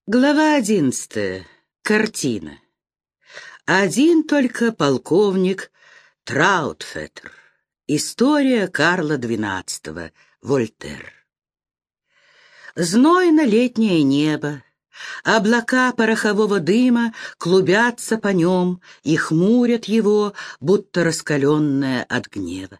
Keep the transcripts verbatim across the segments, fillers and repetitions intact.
Глава одиннадцатая. Картина. Один только полковник Траутфеттер. История Карла двенадцатого. Вольтер. Знойно-летнее небо, облака порохового дыма клубятся по нем и хмурят его, будто раскаленное от гнева.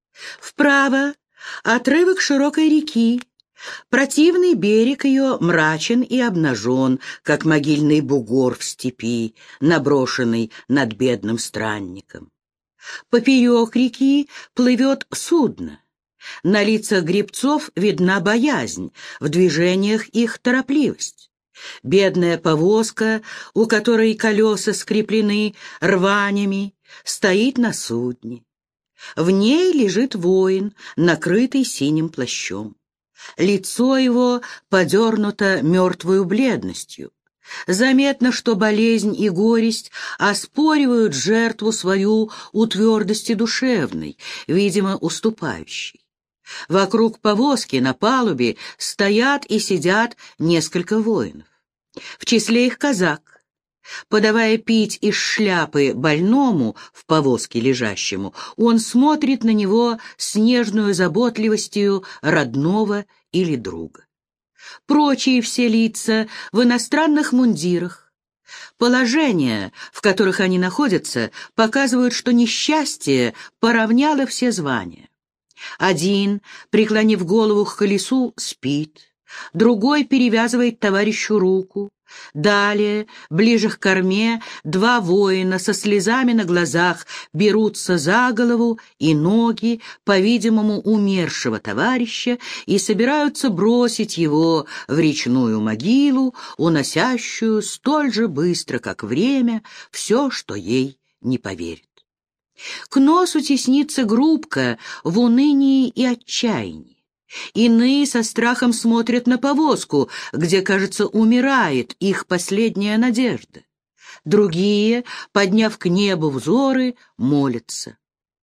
Вправо отрывок широкой реки. Противный берег ее мрачен и обнажен, как могильный бугор в степи, наброшенный над бедным странником. Поперек реки плывет судно. На лицах гребцов видна боязнь, в движениях их торопливость. Бедная повозка, у которой колеса скреплены рванями, стоит на судне. В ней лежит воин, накрытый синим плащом. Лицо его подернуто мертвою бледностью. Заметно, что болезнь и горесть оспоривают жертву свою у твердости душевной, видимо, уступающей. Вокруг повозки на палубе стоят и сидят несколько воинов. В числе их казак. Подавая пить из шляпы больному в повозке лежащему, он смотрит на него с нежной заботливостью родного или друга. Прочие все лица в иностранных мундирах. Положения, в которых они находятся, показывают, что несчастье поравняло все звания. Один, преклонив голову к колесу, спит, другой перевязывает товарищу руку. Далее, ближе к корме, два воина со слезами на глазах берутся за голову и ноги, по-видимому, умершего товарища и собираются бросить его в речную могилу, уносящую столь же быстро, как время, все, что ей не поверит. К носу теснится группка в унынии и отчаянии. Иные со страхом смотрят на повозку, где, кажется, умирает их последняя надежда. Другие, подняв к небу взоры, молятся.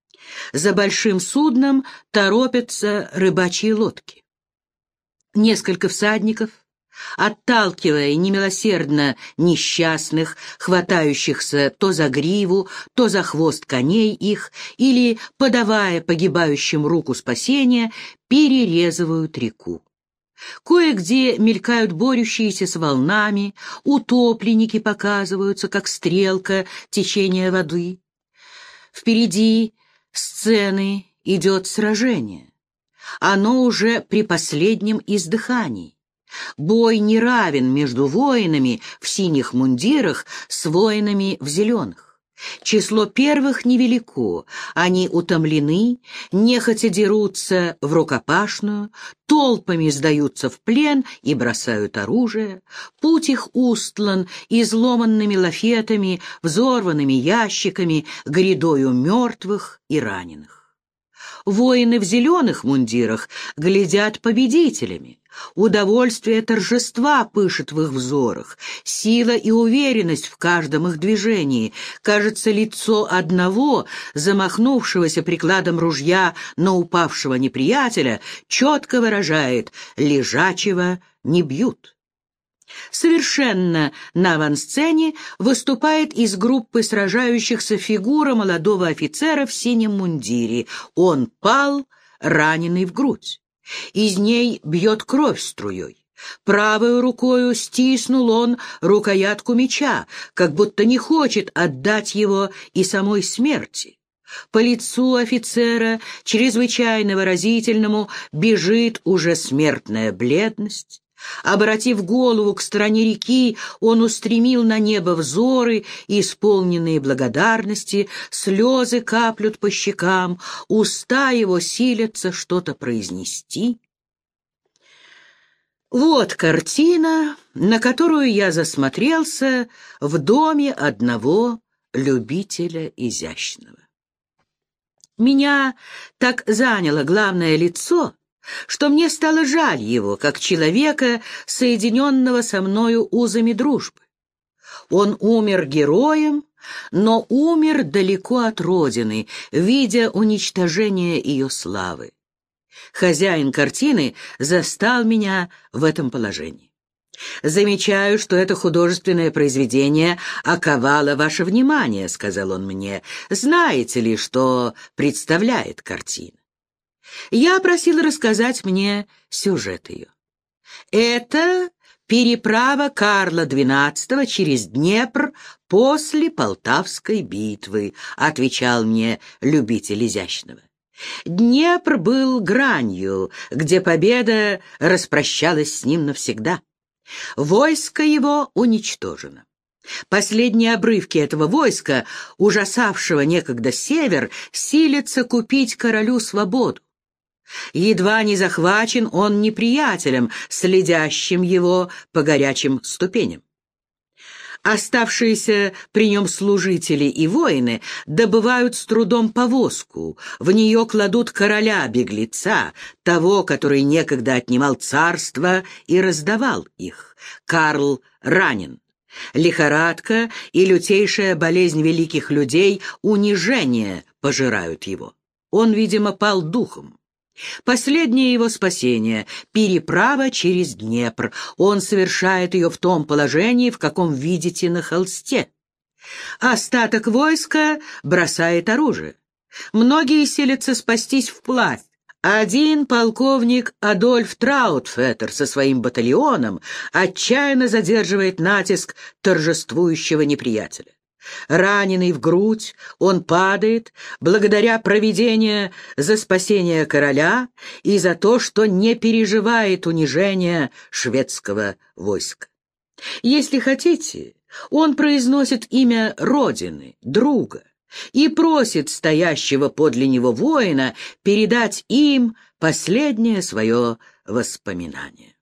За большим судном торопятся рыбачьи лодки. Несколько всадников, отталкивая немилосердно несчастных, хватающихся то за гриву, то за хвост коней их, или, подавая погибающим руку спасения, перерезывают реку. Кое-где мелькают борющиеся с волнами, утопленники показываются, как стрелка течения воды. Впереди сцены идет сражение. Оно уже при последнем издыхании. Бой не равен между воинами в синих мундирах с воинами в зеленых. Число первых невелико, они утомлены, нехотя дерутся в рукопашную, толпами сдаются в плен и бросают оружие. Путь их устлан изломанными лафетами, взорванными ящиками, грядою мертвых и раненых. Воины в зеленых мундирах глядят победителями. Удовольствие торжества пышет в их взорах, сила и уверенность в каждом их движении. Кажется, лицо одного, замахнувшегося прикладом ружья на упавшего неприятеля, четко выражает: «Лежачего не бьют». Совершенно на авансцене выступает из группы сражающихся фигура молодого офицера в синем мундире. Он пал, раненый в грудь. Из ней бьет кровь струей. Правою рукою стиснул он рукоятку меча, как будто не хочет отдать его и самой смерти. По лицу офицера, чрезвычайно выразительному, бежит уже смертная бледность. Обратив голову к стороне реки, он устремил на небо взоры, исполненные благодарности, слезы каплют по щекам, уста его силятся что-то произнести. Вот картина, на которую я засмотрелся в доме одного любителя изящного. Меня так заняло главное лицо, что мне стало жаль его, как человека, соединенного со мною узами дружбы. Он умер героем, но умер далеко от родины, видя уничтожение ее славы. Хозяин картины застал меня в этом положении. «Замечаю, что это художественное произведение оковало ваше внимание», — сказал он мне. «Знаете ли, что представляет картина?» Я просил рассказать мне сюжет ее. Это переправа Карла двенадцатого через Днепр после Полтавской битвы, отвечал мне любитель изящного. Днепр был гранью, где победа распрощалась с ним навсегда. Войско его уничтожено. Последние обрывки этого войска, ужасавшего некогда север, силятся купить королю свободу. Едва не захвачен он неприятелем, следящим его по горячим ступеням. Оставшиеся при нем служители и воины добывают с трудом повозку, в нее кладут короля-беглеца, того, который некогда отнимал царство и раздавал их. Карл ранен. Лихорадка и лютейшая болезнь великих людей, унижение, пожирают его. Он, видимо, пал духом. Последнее его спасение — переправа через Днепр. Он совершает ее в том положении, в каком видите на холсте. Остаток войска бросает оружие. Многие селятся спастись вплавь. Один полковник Адольф Траутфеттер со своим батальоном отчаянно задерживает натиск торжествующего неприятеля. Раненый в грудь, он падает благодаря провидению за спасение короля и за то, что не переживает унижения шведского войска. Если хотите, он произносит имя Родины, друга, и просит стоящего подле него воина передать им последнее свое воспоминание.